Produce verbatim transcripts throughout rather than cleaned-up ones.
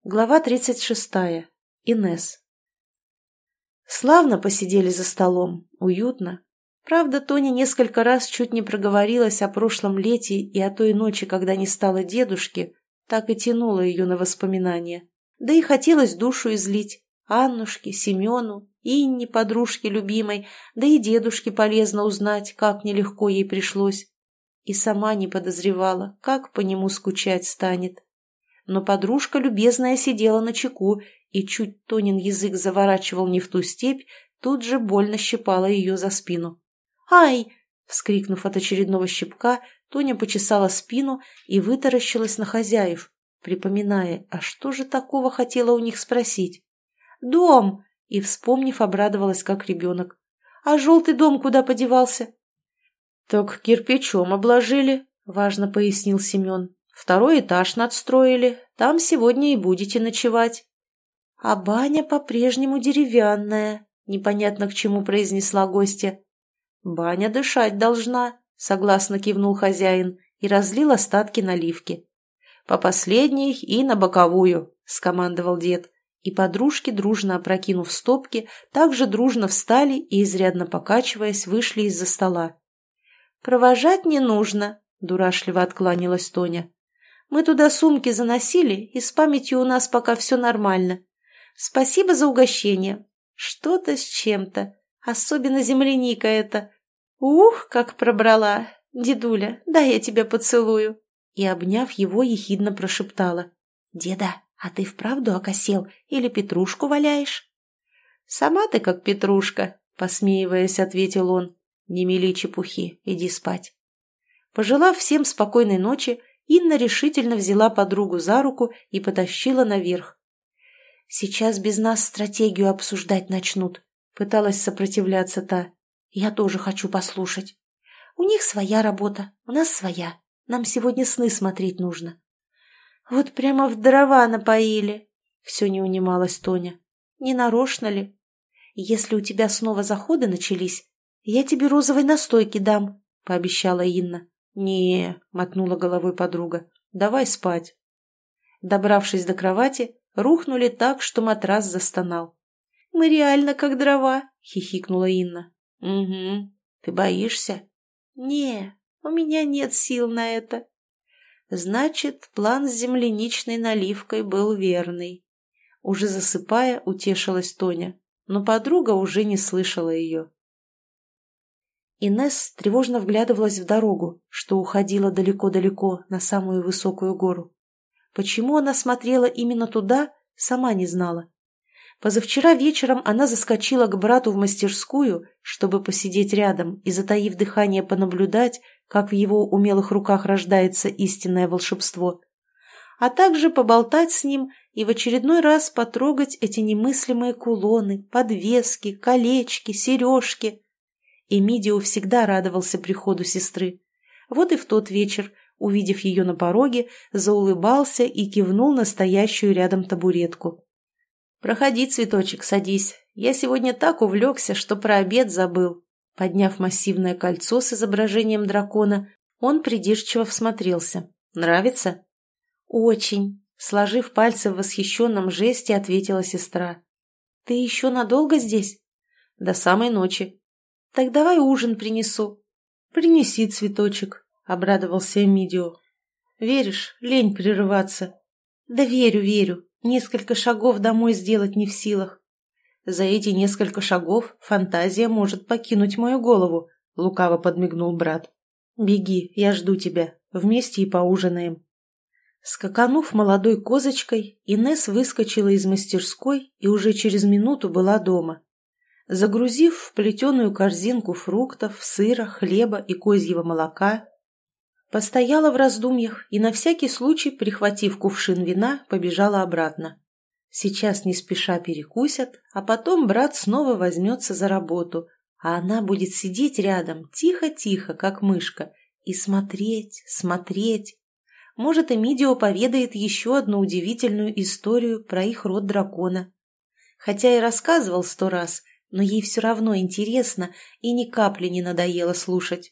Глава тридцать шестая. Инесс. Славно посидели за столом, уютно. Правда, Тоня несколько раз чуть не проговорилась о прошлом лете и о той ночи, когда не стало дедушки, так и тянуло ее на воспоминания. Да и хотелось душу излить. Аннушке, Семену, Инне, подружке любимой, да и дедушке полезно узнать, как нелегко ей пришлось. И сама не подозревала, как по нему скучать станет. Но подружка любезная сидела начеку, и чуть Тонин язык заворачивал не в ту степь, тут же больно щипала ее за спину. «Ай!» — вскрикнув от очередного щипка, Тоня почесала спину и вытаращилась на хозяев, припоминая, а что же такого хотела у них спросить. «Дом!» — и, вспомнив, обрадовалась, как ребенок. «А желтый дом куда подевался?» «Так кирпичом обложили», — важно пояснил Семен. «Второй этаж надстроили, там сегодня и будете ночевать». «А баня по-прежнему деревянная», — непонятно к чему произнесла гостья. «Баня дышать должна», — согласно кивнул хозяин и разлил остатки наливки. «По последней и на боковую», — скомандовал дед, и подружки, дружно опрокинув стопки, также дружно встали и, изрядно покачиваясь, вышли из-за стола. «Провожать не нужно», — дурашливо откланялась Тоня. «Мы туда сумки заносили, и с памятью у нас пока все нормально. Спасибо за угощение. Что-то с чем-то. Особенно земляника эта. Ух, как пробрала! Дедуля, дай я тебя поцелую». И, обняв его, ехидно прошептала. «Деда, а ты вправду окосел или петрушку валяешь?» «Сама ты как петрушка», — посмеиваясь, ответил он. «Не мели чепухи, иди спать». Пожелав всем спокойной ночи, Инна решительно взяла подругу за руку и потащила наверх. «Сейчас без нас стратегию обсуждать начнут», — пыталась сопротивляться та. «Я тоже хочу послушать. У них своя работа, у нас своя. Нам сегодня сны смотреть нужно». «Вот прямо в дрова напоили», — все не унималась Тоня. «Не нарочно ли? Если у тебя снова заходы начались, я тебе розовой настойки дам», — пообещала Инна. «Не», — мотнула головой подруга, — «давай спать». Добравшись до кровати, рухнули так, что матрас застонал. «Мы реально как дрова», — хихикнула Инна. «Угу. Ты боишься?» «Не, у меня нет сил на это». Значит, план с земляничной наливкой был верный. Уже засыпая, утешилась Тоня, но подруга уже не слышала ее. Инесс тревожно вглядывалась в дорогу, что уходила далеко-далеко на самую высокую гору. Почему она смотрела именно туда, сама не знала. Позавчера вечером она заскочила к брату в мастерскую, чтобы посидеть рядом и, затаив дыхание, понаблюдать, как в его умелых руках рождается истинное волшебство, а также поболтать с ним и в очередной раз потрогать эти немыслимые кулоны, подвески, колечки, сережки. Эмидио всегда радовался приходу сестры. Вот и в тот вечер, увидев ее на пороге, заулыбался и кивнул на стоящую рядом табуретку. «Проходи, цветочек, садись. Я сегодня так увлекся, что про обед забыл». Подняв массивное кольцо с изображением дракона, он придирчиво всмотрелся. «Нравится?» «Очень», — сложив пальцы в восхищенном жесте, ответила сестра. «Ты еще надолго здесь?» «До самой ночи». «Так давай ужин принесу». «Принеси, цветочек», — обрадовался Эмидио. «Веришь, лень прерываться». «Да верю, верю. Несколько шагов домой сделать не в силах». «За эти несколько шагов фантазия может покинуть мою голову», — лукаво подмигнул брат. «Беги, я жду тебя. Вместе и поужинаем». Скаканув молодой козочкой, Инесс выскочила из мастерской и уже через минуту была дома. Загрузив в плетеную корзинку фруктов, сыра, хлеба и козьего молока, постояла в раздумьях и на всякий случай, прихватив кувшин вина, побежала обратно. Сейчас не спеша перекусят, а потом брат снова возьмется за работу, а она будет сидеть рядом, тихо-тихо, как мышка, и смотреть, смотреть. Может, Эмидио поведает еще одну удивительную историю про их род дракона. Хотя и рассказывал сто раз, но ей все равно интересно и ни капли не надоело слушать.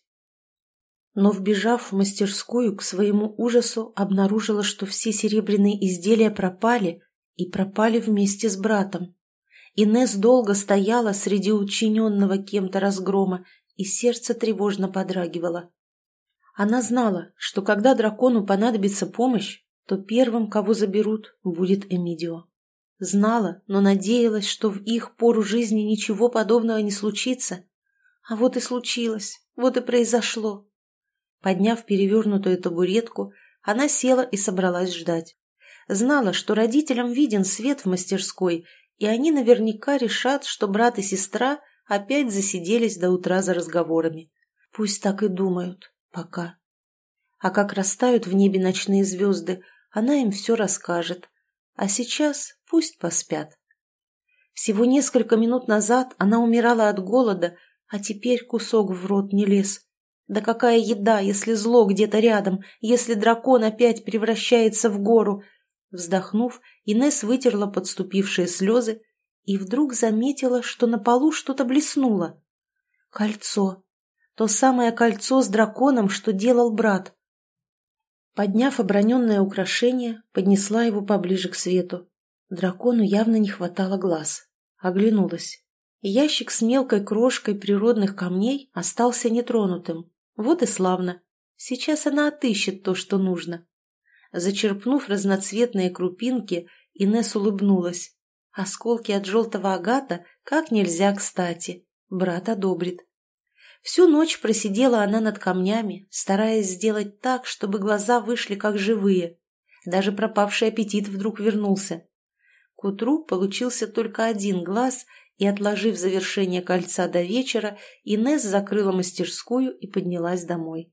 Но, вбежав в мастерскую, к своему ужасу обнаружила, что все серебряные изделия пропали, и пропали вместе с братом. Инесс долго стояла среди учиненного кем-то разгрома, и сердце тревожно подрагивало. Она знала, что когда дракону понадобится помощь, то первым, кого заберут, будет Эмидио. Знала, но надеялась, что в их пору жизни ничего подобного не случится. А вот и случилось, вот и произошло. Подняв перевернутую табуретку, она села и собралась ждать. Знала, что родителям виден свет в мастерской, и они наверняка решат, что брат и сестра опять засиделись до утра за разговорами. Пусть так и думают. Пока. А как растают в небе ночные звезды, она им все расскажет. А сейчас пусть поспят. Всего несколько минут назад она умирала от голода, а теперь кусок в рот не лез. Да какая еда, если зло где-то рядом, если дракон опять превращается в гору? Вздохнув, Инесс вытерла подступившие слезы и вдруг заметила, что на полу что-то блеснуло. Кольцо. То самое кольцо с драконом, что делал брат. Подняв оброненное украшение, поднесла его поближе к свету. Дракону явно не хватало глаз. Оглянулась. Ящик с мелкой крошкой природных камней остался нетронутым. Вот и славно. Сейчас она отыщет то, что нужно. Зачерпнув разноцветные крупинки, Инесс улыбнулась. Осколки от желтого агата как нельзя кстати. Брат одобрит. Всю ночь просидела она над камнями, стараясь сделать так, чтобы глаза вышли как живые. Даже пропавший аппетит вдруг вернулся. К утру получился только один глаз, и, отложив завершение кольца до вечера, Инесс закрыла мастерскую и поднялась домой.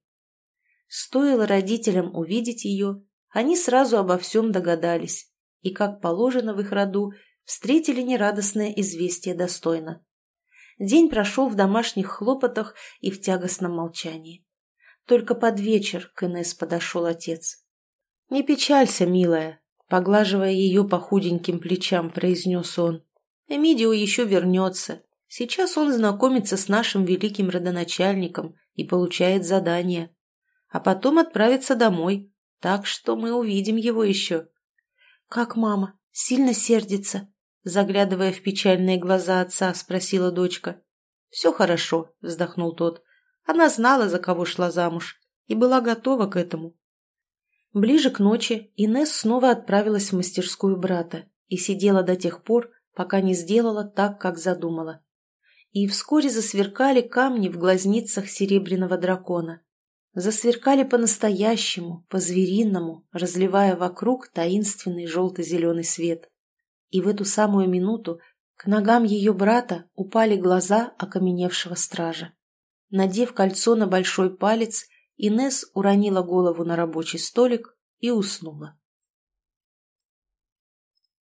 Стоило родителям увидеть ее, они сразу обо всем догадались, и, как положено в их роду, встретили нерадостное известие достойно. День прошел в домашних хлопотах и в тягостном молчании. Только под вечер к Инесс подошел отец. «Не печалься, милая», — поглаживая ее по худеньким плечам, произнес он. «Эмидио еще вернется. Сейчас он знакомится с нашим великим родоначальником и получает задание. А потом отправится домой, так что мы увидим его еще». «Как мама? Сильно сердится?» Заглядывая в печальные глаза отца, спросила дочка. «Все хорошо», — вздохнул тот. Она знала, за кого шла замуж, и была готова к этому. Ближе к ночи Инесс снова отправилась в мастерскую брата и сидела до тех пор, пока не сделала так, как задумала. И вскоре засверкали камни в глазницах серебряного дракона. Засверкали по-настоящему, по-звериному, разливая вокруг таинственный желто-зеленый свет. И в эту самую минуту к ногам ее брата упали глаза окаменевшего стража. Надев кольцо на большой палец, Инесс уронила голову на рабочий столик и уснула.